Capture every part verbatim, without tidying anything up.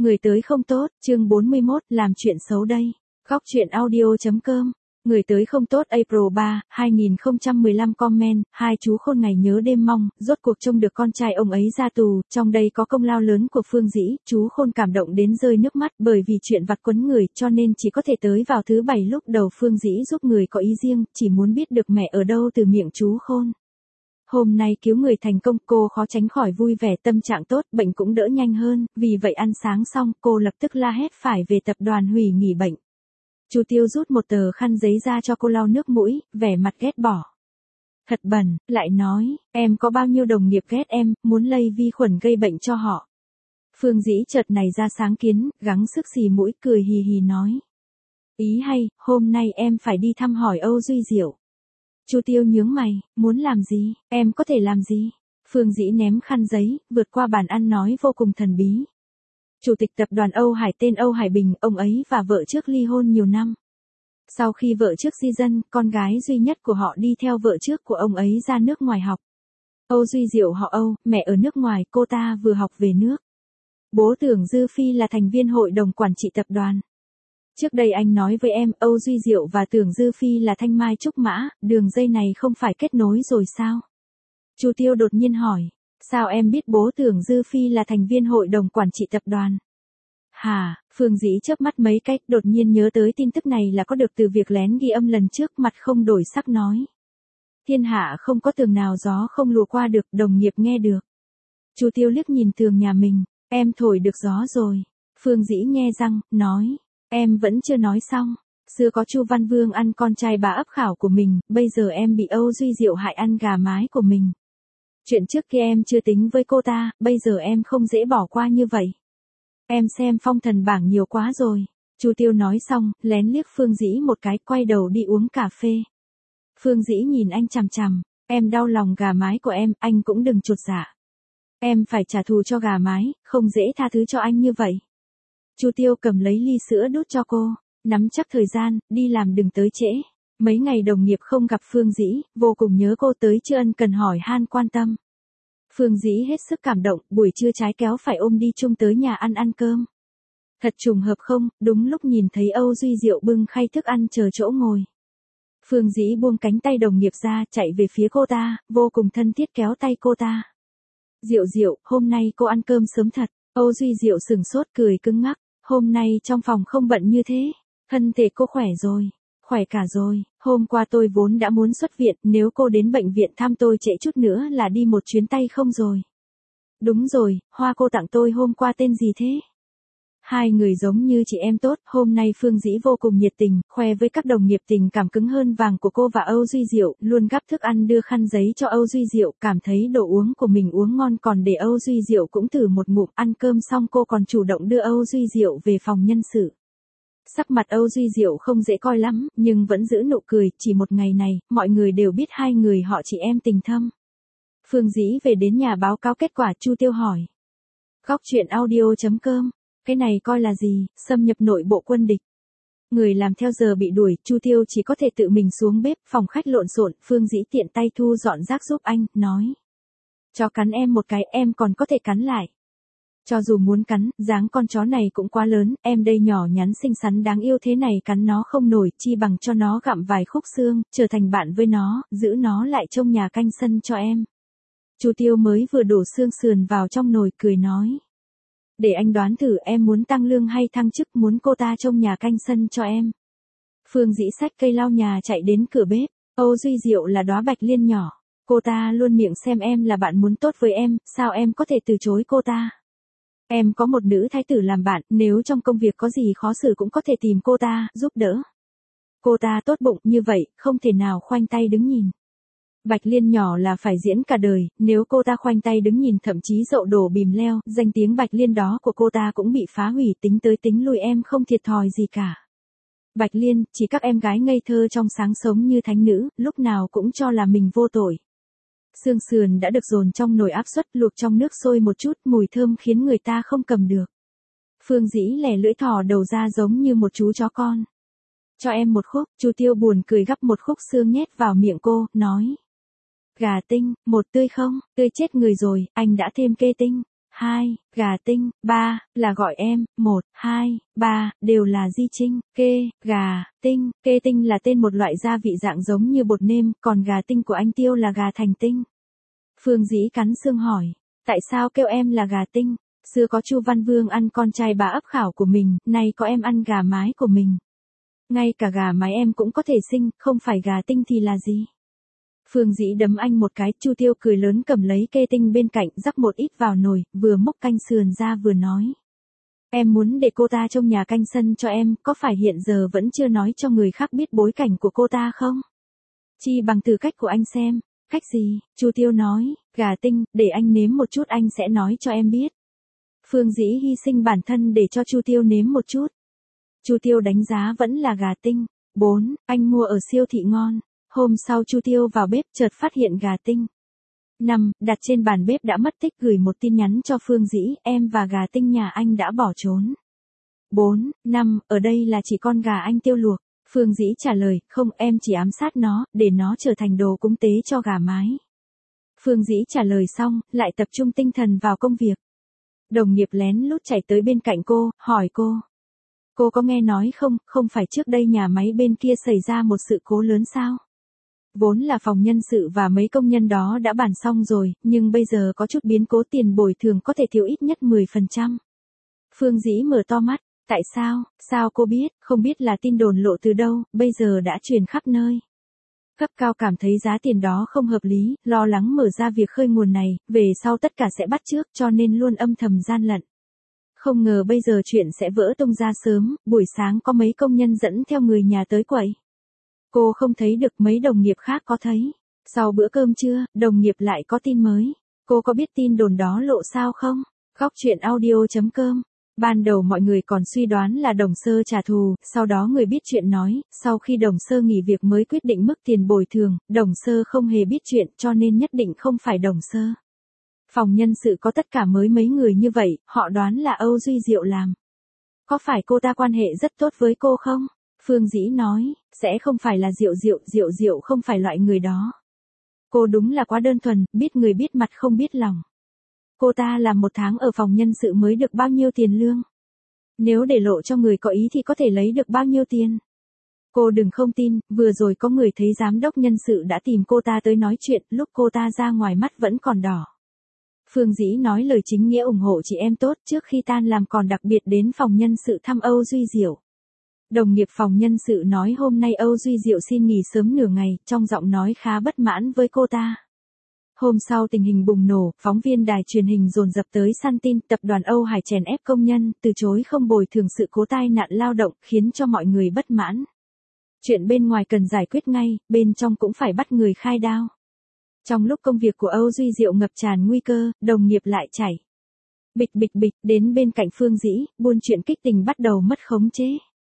Người tới không tốt, chương bốn mươi mốt, làm chuyện xấu đây. Góc truyện audio.com. Người tới không tốt April ba, hai nghìn không trăm mười lăm comment, hai chú khôn ngày nhớ đêm mong, rốt cuộc trông được con trai ông ấy ra tù, trong đây có công lao lớn của Phương Dĩ, chú khôn cảm động đến rơi nước mắt bởi vì chuyện vặt quấn người cho nên chỉ có thể tới vào thứ bảy lúc đầu Phương Dĩ giúp người có ý riêng, chỉ muốn biết được mẹ ở đâu từ miệng chú khôn. Hôm nay cứu người thành công, cô khó tránh khỏi vui vẻ, tâm trạng tốt, bệnh cũng đỡ nhanh hơn, vì vậy ăn sáng xong, cô lập tức la hét phải về tập đoàn hủy nghỉ bệnh. Chu Tiêu rút một tờ khăn giấy ra cho cô lau nước mũi, vẻ mặt ghét bỏ. Thật bẩn, lại nói, em có bao nhiêu đồng nghiệp ghét em, muốn lây vi khuẩn gây bệnh cho họ. Phương Dĩ chợt này ra sáng kiến, gắng sức xì mũi, cười hì hì nói. Ý hay, hôm nay em phải đi thăm hỏi Âu Duy Diệu. Chu Tiêu nhướng mày, muốn làm gì, em có thể làm gì? Phương Dĩ ném khăn giấy, vượt qua bàn ăn nói vô cùng thần bí. Chủ tịch tập đoàn Âu Hải tên Âu Hải Bình, ông ấy và vợ trước ly hôn nhiều năm. Sau khi vợ trước di dân, con gái duy nhất của họ đi theo vợ trước của ông ấy ra nước ngoài học. Âu Duy Diệu họ Âu, mẹ ở nước ngoài, cô ta vừa học về nước. Bố Tưởng Dư Phi là thành viên hội đồng quản trị tập đoàn. Trước đây anh nói với em, Âu Duy Diệu và Tưởng Dư Phi là thanh mai trúc mã, đường dây này không phải kết nối rồi sao? Chu Tiêu đột nhiên hỏi, sao em biết bố Tưởng Dư Phi là thành viên hội đồng quản trị tập đoàn? Hả, Phương Dĩ chớp mắt mấy cách, đột nhiên nhớ tới tin tức này là có được từ việc lén ghi âm lần trước, mặt không đổi sắc nói. Thiên hạ không có tường nào gió không lùa qua được, đồng nghiệp nghe được. Chu Tiêu liếc nhìn tường nhà mình, em thổi được gió rồi. Phương Dĩ nhe răng, nói. Em vẫn chưa nói xong. Xưa có Chu Văn Vương ăn con trai bà ấp khảo của mình, bây giờ em bị Âu Duy Diệu hại ăn gà mái của mình. Chuyện trước kia em chưa tính với cô ta, bây giờ em không dễ bỏ qua như vậy. Em xem phong thần bảng nhiều quá rồi. Chu Tiêu nói xong, lén liếc Phương Dĩ một cái, quay đầu đi uống cà phê. Phương Dĩ nhìn anh chằm chằm, em đau lòng gà mái của em, anh cũng đừng chột dạ. Em phải trả thù cho gà mái, không dễ tha thứ cho anh như vậy. Chu Tiêu cầm lấy ly sữa đút cho cô, nắm chắc thời gian, đi làm đừng tới trễ. Mấy ngày đồng nghiệp không gặp Phương Dĩ, vô cùng nhớ cô, tới chưa ân cần hỏi han quan tâm. Phương Dĩ hết sức cảm động, buổi trưa trái kéo phải ôm đi chung tới nhà ăn ăn cơm. Thật trùng hợp không, đúng lúc nhìn thấy Âu Duy Diệu bưng khay thức ăn chờ chỗ ngồi. Phương Dĩ buông cánh tay đồng nghiệp ra, chạy về phía cô ta, vô cùng thân thiết kéo tay cô ta. Diệu Diệu, hôm nay cô ăn cơm sớm thật. Âu Duy Diệu sửng sốt cười cứng ngắc, hôm nay trong phòng không bận như thế, thân thể cô khỏe rồi, khỏe cả rồi, hôm qua tôi vốn đã muốn xuất viện, nếu cô đến bệnh viện thăm tôi trễ chút nữa là đi một chuyến tay không rồi. Đúng rồi, hoa cô tặng tôi hôm qua tên gì thế? Hai người giống như chị em tốt, hôm nay Phương Dĩ vô cùng nhiệt tình, khoe với các đồng nghiệp tình cảm cứng hơn vàng của cô và Âu Duy Diệu, luôn gắp thức ăn đưa khăn giấy cho Âu Duy Diệu, cảm thấy đồ uống của mình uống ngon còn để Âu Duy Diệu cũng thử một ngụm, ăn cơm xong cô còn chủ động đưa Âu Duy Diệu về phòng nhân sự. Sắc mặt Âu Duy Diệu không dễ coi lắm, nhưng vẫn giữ nụ cười, chỉ một ngày này, mọi người đều biết hai người họ chị em tình thâm. Phương Dĩ về đến nhà báo cáo kết quả, Chu Tiêu hỏi. Góc truyện audio.com. Cái này coi là gì, xâm nhập nội bộ quân địch. Người làm theo giờ bị đuổi, Chu Tiêu chỉ có thể tự mình xuống bếp, phòng khách lộn xộn, Phương Dĩ tiện tay thu dọn rác giúp anh, nói. Chó cắn em một cái, em còn có thể cắn lại. Cho dù muốn cắn, dáng con chó này cũng quá lớn, em đây nhỏ nhắn xinh xắn đáng yêu thế này cắn nó không nổi, chi bằng cho nó gặm vài khúc xương, trở thành bạn với nó, giữ nó lại trông nhà canh sân cho em. Chu Tiêu mới vừa đổ xương sườn vào trong nồi, cười nói. Để anh đoán thử, em muốn tăng lương hay thăng chức, muốn cô ta trông nhà canh sân cho em. Phương Dĩ xách cây lau nhà chạy đến cửa bếp. Âu Duy Diệu là đóa bạch liên nhỏ. Cô ta luôn miệng xem em là bạn muốn tốt với em, sao em có thể từ chối cô ta? Em có một nữ thái tử làm bạn, nếu trong công việc có gì khó xử cũng có thể tìm cô ta, giúp đỡ. Cô ta tốt bụng như vậy, không thể nào khoanh tay đứng nhìn. Bạch Liên nhỏ là phải diễn cả đời, nếu cô ta khoanh tay đứng nhìn thậm chí dậu đổ bìm leo, danh tiếng Bạch Liên đó của cô ta cũng bị phá hủy, tính tới tính lui em không thiệt thòi gì cả. Bạch Liên, chỉ các em gái ngây thơ trong sáng sống như thánh nữ, lúc nào cũng cho là mình vô tội. Xương sườn đã được dồn trong nồi áp suất, luộc trong nước sôi một chút, mùi thơm khiến người ta không cầm được. Phương Dĩ lẻ lưỡi thò đầu ra giống như một chú chó con. Cho em một khúc, Chu Tiêu buồn cười gắp một khúc xương nhét vào miệng cô, nói. Gà tinh, một tươi không, tươi chết người rồi, anh đã thêm kê tinh. hai, gà tinh, ba, là gọi em, một, hai, ba, đều là Di Trinh, kê, gà, tinh, kê tinh là tên một loại gia vị dạng giống như bột nêm, còn gà tinh của anh Tiêu là gà thành tinh. Phương Dĩ cắn xương hỏi, tại sao kêu em là gà tinh? Xưa có Chu Văn Vương ăn con trai bà ấp khảo của mình, nay có em ăn gà mái của mình. Ngay cả gà mái em cũng có thể sinh, không phải gà tinh thì là gì? Phương Dĩ đấm anh một cái, Chu Tiêu cười lớn cầm lấy kê tinh bên cạnh, rắc một ít vào nồi, vừa múc canh sườn ra vừa nói. Em muốn để cô ta trông nhà canh sân cho em, có phải hiện giờ vẫn chưa nói cho người khác biết bối cảnh của cô ta không? Chi bằng từ cách của anh xem. Cách gì? Chu Tiêu nói, gà tinh, để anh nếm một chút anh sẽ nói cho em biết. Phương Dĩ hy sinh bản thân để cho Chu Tiêu nếm một chút. Chu Tiêu đánh giá vẫn là gà tinh. bốn. Anh mua ở siêu thị ngon. Hôm sau Chu Tiêu vào bếp chợt phát hiện gà tinh. năm. Đặt trên bàn bếp đã mất tích gửi một tin nhắn cho Phương Dĩ, em và gà tinh nhà anh đã bỏ trốn. bốn. năm. Ở đây là chỉ con gà anh Tiêu luộc. Phương Dĩ trả lời, không em chỉ ám sát nó, để nó trở thành đồ cúng tế cho gà mái. Phương Dĩ trả lời xong, lại tập trung tinh thần vào công việc. Đồng nghiệp lén lút chạy tới bên cạnh cô, hỏi cô. Cô có nghe nói không, không phải trước đây nhà máy bên kia xảy ra một sự cố lớn sao? Vốn là phòng nhân sự và mấy công nhân đó đã bàn xong rồi, nhưng bây giờ có chút biến cố tiền bồi thường có thể thiếu ít nhất mười phần trăm. Phương Dĩ mở to mắt, tại sao, sao cô biết, không biết là tin đồn lộ từ đâu, bây giờ đã truyền khắp nơi. Cấp cao cảm thấy giá tiền đó không hợp lý, lo lắng mở ra việc khơi nguồn này, về sau tất cả sẽ bắt chước cho nên luôn âm thầm gian lận. Không ngờ bây giờ chuyện sẽ vỡ tung ra sớm, buổi sáng có mấy công nhân dẫn theo người nhà tới quậy. Cô không thấy được mấy đồng nghiệp khác có thấy. Sau bữa cơm trưa, đồng nghiệp lại có tin mới. Cô có biết tin đồn đó lộ sao không? Góc truyện audio chấm com. Ban đầu mọi người còn suy đoán là Đồng Sơ trả thù, sau đó người biết chuyện nói, sau khi Đồng Sơ nghỉ việc mới quyết định mức tiền bồi thường, Đồng Sơ không hề biết chuyện cho nên nhất định không phải Đồng Sơ. Phòng nhân sự có tất cả mới mấy người như vậy, họ đoán là Âu Duy Diệu làm. Có phải cô ta quan hệ rất tốt với cô không? Phương Dĩ nói, sẽ không phải là Diệu Diệu, Diệu Diệu không phải loại người đó. Cô đúng là quá đơn thuần, biết người biết mặt không biết lòng. Cô ta làm một tháng ở phòng nhân sự mới được bao nhiêu tiền lương? Nếu để lộ cho người có ý thì có thể lấy được bao nhiêu tiền? Cô đừng không tin, vừa rồi có người thấy giám đốc nhân sự đã tìm cô ta tới nói chuyện, lúc cô ta ra ngoài mắt vẫn còn đỏ. Phương Dĩ nói lời chính nghĩa ủng hộ chị em tốt, trước khi tan làm còn đặc biệt đến phòng nhân sự thăm Âu Duy Diệu. Đồng nghiệp phòng nhân sự nói hôm nay Âu Duy Diệu xin nghỉ sớm nửa ngày, trong giọng nói khá bất mãn với cô ta. Hôm sau tình hình bùng nổ, phóng viên đài truyền hình dồn dập tới săn tin, tập đoàn Âu Hải chèn ép công nhân, từ chối không bồi thường sự cố tai nạn lao động, khiến cho mọi người bất mãn. Chuyện bên ngoài cần giải quyết ngay, bên trong cũng phải bắt người khai đao. Trong lúc công việc của Âu Duy Diệu ngập tràn nguy cơ, đồng nghiệp lại chảy. Bịch bịch bịch, đến bên cạnh Phương Dĩ, buôn chuyện kích tình bắt đầu mất khống chế.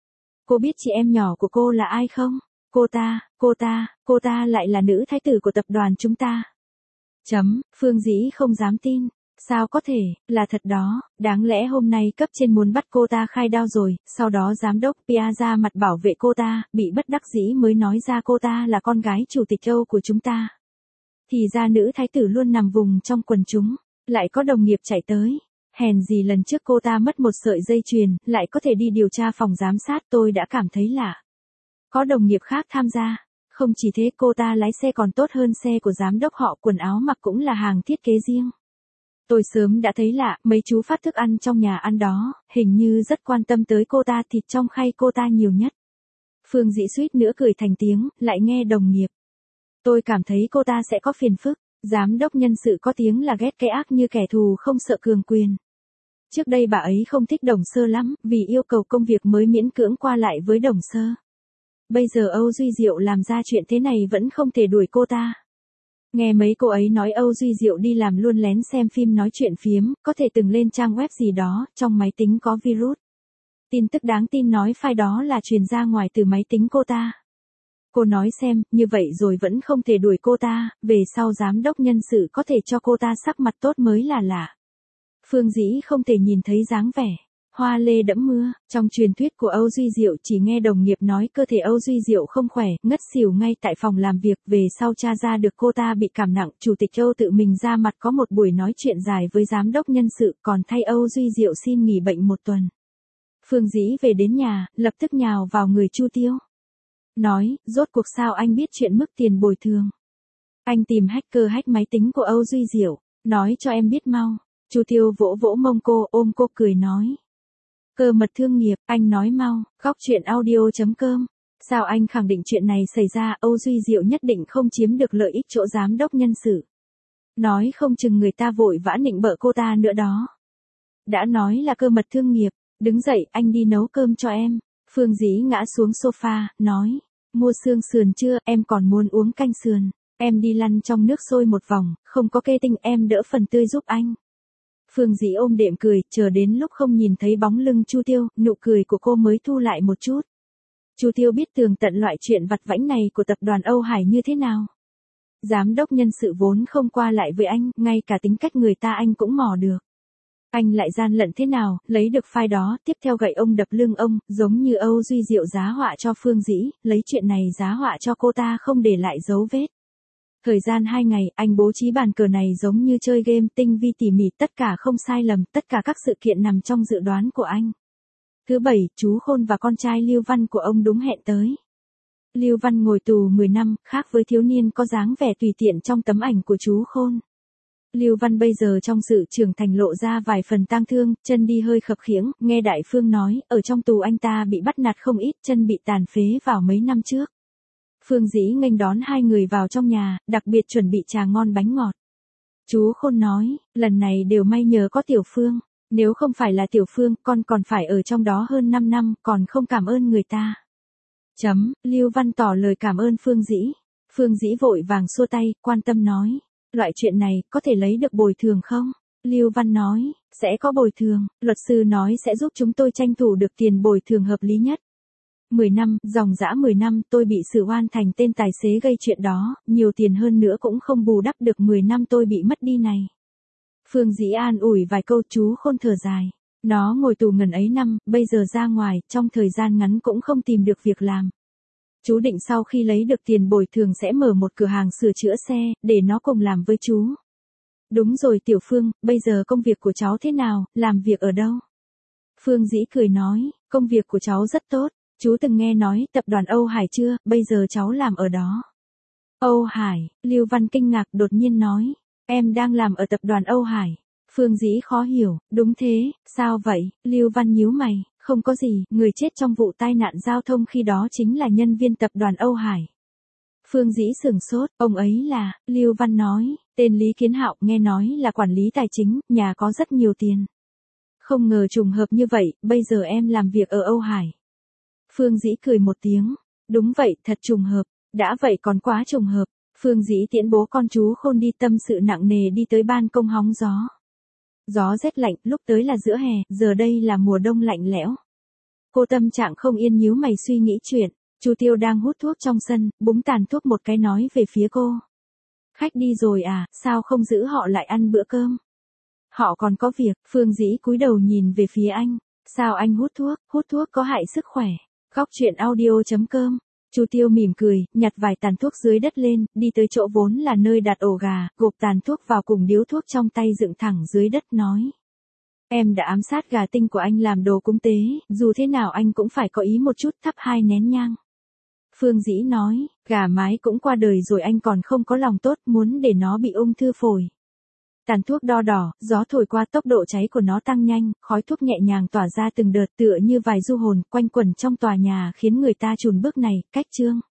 Cô biết chị em nhỏ của cô là ai không? Cô ta, cô ta, cô ta lại là nữ thái tử của tập đoàn chúng ta. Chấm, Phương Dĩ không dám tin. Sao có thể, là thật đó, đáng lẽ hôm nay cấp trên muốn bắt cô ta khai đao rồi, sau đó giám đốc Pia ra mặt bảo vệ cô ta, bị bất đắc dĩ mới nói ra cô ta là con gái chủ tịch Âu của chúng ta. Thì ra nữ thái tử luôn nằm vùng trong quần chúng, lại có đồng nghiệp chạy tới. Hèn gì lần trước cô ta mất một sợi dây chuyền, lại có thể đi điều tra phòng giám sát, tôi đã cảm thấy lạ. Có đồng nghiệp khác tham gia. Không chỉ thế, cô ta lái xe còn tốt hơn xe của giám đốc họ, quần áo mặc cũng là hàng thiết kế riêng. Tôi sớm đã thấy lạ, mấy chú phát thức ăn trong nhà ăn đó, hình như rất quan tâm tới cô ta, thịt trong khay cô ta nhiều nhất. Phương Dĩ suýt nữa cười thành tiếng, lại nghe đồng nghiệp. Tôi cảm thấy cô ta sẽ có phiền phức, giám đốc nhân sự có tiếng là ghét cái ác như kẻ thù không sợ cường quyền. Trước đây bà ấy không thích Đồng Sơ lắm, vì yêu cầu công việc mới miễn cưỡng qua lại với Đồng Sơ. Bây giờ Âu Duy Diệu làm ra chuyện thế này vẫn không thể đuổi cô ta. Nghe mấy cô ấy nói Âu Duy Diệu đi làm luôn lén xem phim nói chuyện phiếm, có thể từng lên trang web gì đó, trong máy tính có virus. Tin tức đáng tin nói file đó là truyền ra ngoài từ máy tính cô ta. Cô nói xem, như vậy rồi vẫn không thể đuổi cô ta, về sau giám đốc nhân sự có thể cho cô ta sắc mặt tốt mới là lạ. Phương Dĩ không thể nhìn thấy dáng vẻ hoa lê đẫm mưa. Trong truyền thuyết của Âu Duy Diệu chỉ nghe đồng nghiệp nói cơ thể Âu Duy Diệu không khỏe, ngất xỉu ngay tại phòng làm việc. Về sau tra ra được cô ta bị cảm nặng, chủ tịch Âu tự mình ra mặt có một buổi nói chuyện dài với giám đốc nhân sự, còn thay Âu Duy Diệu xin nghỉ bệnh một tuần. Phương Dĩ về đến nhà, lập tức nhào vào người Chu Tiêu. Nói, rốt cuộc sao anh biết chuyện mức tiền bồi thường? Anh tìm hacker hack máy tính của Âu Duy Diệu, nói cho em biết mau. Chu Tiêu vỗ vỗ mông cô, ôm cô cười nói. Cơ mật thương nghiệp, anh nói mau. Góc chuyện audio chấm com. Sao anh khẳng định chuyện này xảy ra? Âu Duy Diệu nhất định không chiếm được lợi ích chỗ giám đốc nhân sự. Nói không chừng người ta vội vã nịnh bợ cô ta nữa đó. Đã nói là cơ mật thương nghiệp, đứng dậy anh đi nấu cơm cho em. Phương Dĩ ngã xuống sofa, nói. Mua xương sườn chưa, em còn muốn uống canh sườn. Em đi lăn trong nước sôi một vòng, không có kê tinh em đỡ phần tươi giúp anh. Phương Dĩ ôm đệm cười, chờ đến lúc không nhìn thấy bóng lưng Chu Tiêu, nụ cười của cô mới thu lại một chút. Chu Tiêu biết tường tận loại chuyện vặt vãnh này của tập đoàn Âu Hải như thế nào. Giám đốc nhân sự vốn không qua lại với anh, ngay cả tính cách người ta anh cũng mò được. Anh lại gian lận thế nào, lấy được file đó, tiếp theo gậy ông đập lưng ông, giống như Âu Duy Diệu giá họa cho Phương Dĩ, lấy chuyện này giá họa cho cô ta không để lại dấu vết. Thời gian hai ngày, anh bố trí bàn cờ này giống như chơi game, tinh vi tỉ mỉ, tất cả không sai lầm, tất cả các sự kiện nằm trong dự đoán của anh. Thứ bảy, chú Khôn và con trai Lưu Văn của ông đúng hẹn tới. Lưu Văn ngồi tù mười năm, khác với thiếu niên có dáng vẻ tùy tiện trong tấm ảnh của chú Khôn. Lưu Văn bây giờ trong sự trưởng thành lộ ra vài phần tang thương, chân đi hơi khập khiễng, nghe Đại Phương nói, ở trong tù anh ta bị bắt nạt không ít, chân bị tàn phế vào mấy năm trước. Phương Dĩ nghênh đón hai người vào trong nhà, đặc biệt chuẩn bị trà ngon bánh ngọt. Chú Khôn nói, lần này đều may nhờ có Tiểu Phương, nếu không phải là Tiểu Phương, con còn phải ở trong đó hơn năm năm, còn không cảm ơn người ta. Chấm, Lưu Văn tỏ lời cảm ơn Phương Dĩ. Phương Dĩ vội vàng xua tay, quan tâm nói, loại chuyện này có thể lấy được bồi thường không? Lưu Văn nói, sẽ có bồi thường, luật sư nói sẽ giúp chúng tôi tranh thủ được tiền bồi thường hợp lý nhất. mười năm, dòng dã mười năm, tôi bị xử oan thành tên tài xế gây chuyện đó, nhiều tiền hơn nữa cũng không bù đắp được mười năm tôi bị mất đi này. Phương Dĩ an ủi vài câu, chú Khôn thở dài. Nó ngồi tù ngần ấy năm, bây giờ ra ngoài, trong thời gian ngắn cũng không tìm được việc làm. Chú định sau khi lấy được tiền bồi thường sẽ mở một cửa hàng sửa chữa xe, để nó cùng làm với chú. Đúng rồi Tiểu Phương, bây giờ công việc của cháu thế nào, làm việc ở đâu? Phương Dĩ cười nói, công việc của cháu rất tốt. Chú từng nghe nói tập đoàn Âu Hải chưa, bây giờ cháu làm ở đó. Âu Hải, Lưu Văn kinh ngạc đột nhiên nói, em đang làm ở tập đoàn Âu Hải. Phương Dĩ khó hiểu, đúng thế, sao vậy? Lưu Văn nhíu mày, không có gì, người chết trong vụ tai nạn giao thông khi đó chính là nhân viên tập đoàn Âu Hải. Phương Dĩ sửng sốt, ông ấy là, Lưu Văn nói, tên Lý Kiến Hạo, nghe nói là quản lý tài chính, nhà có rất nhiều tiền. Không ngờ trùng hợp như vậy, bây giờ em làm việc ở Âu Hải. Phương Dĩ cười một tiếng, đúng vậy, thật trùng hợp, đã vậy còn quá trùng hợp. Phương Dĩ tiễn bố con chú Khôn đi, tâm sự nặng nề đi tới ban công hóng gió. Gió rét lạnh, lúc tới là giữa hè, giờ đây là mùa đông lạnh lẽo. Cô tâm trạng không yên, nhíu mày suy nghĩ chuyện. Chu Tiêu đang hút thuốc trong sân, búng tàn thuốc một cái nói về phía cô. Khách đi rồi à, sao không giữ họ lại ăn bữa cơm? Họ còn có việc. Phương Dĩ cúi đầu nhìn về phía anh. Sao anh hút thuốc, hút thuốc có hại sức khỏe. Góc chuyện audio chấm com. Chu Tiêu mỉm cười, nhặt vài tàn thuốc dưới đất lên, đi tới chỗ vốn là nơi đặt ổ gà, gộp tàn thuốc vào cùng điếu thuốc trong tay dựng thẳng dưới đất nói. Em đã ám sát gà tinh của anh làm đồ cúng tế, dù thế nào anh cũng phải có ý một chút, thắp hai nén nhang. Phương Dĩ nói, gà mái cũng qua đời rồi anh còn không có lòng tốt, muốn để nó bị ung thư phổi. Tàn thuốc đo đỏ, gió thổi qua, tốc độ cháy của nó tăng nhanh, khói thuốc nhẹ nhàng tỏa ra từng đợt tựa như vài du hồn quanh quẩn trong tòa nhà khiến người ta chùn bước này, cách chương.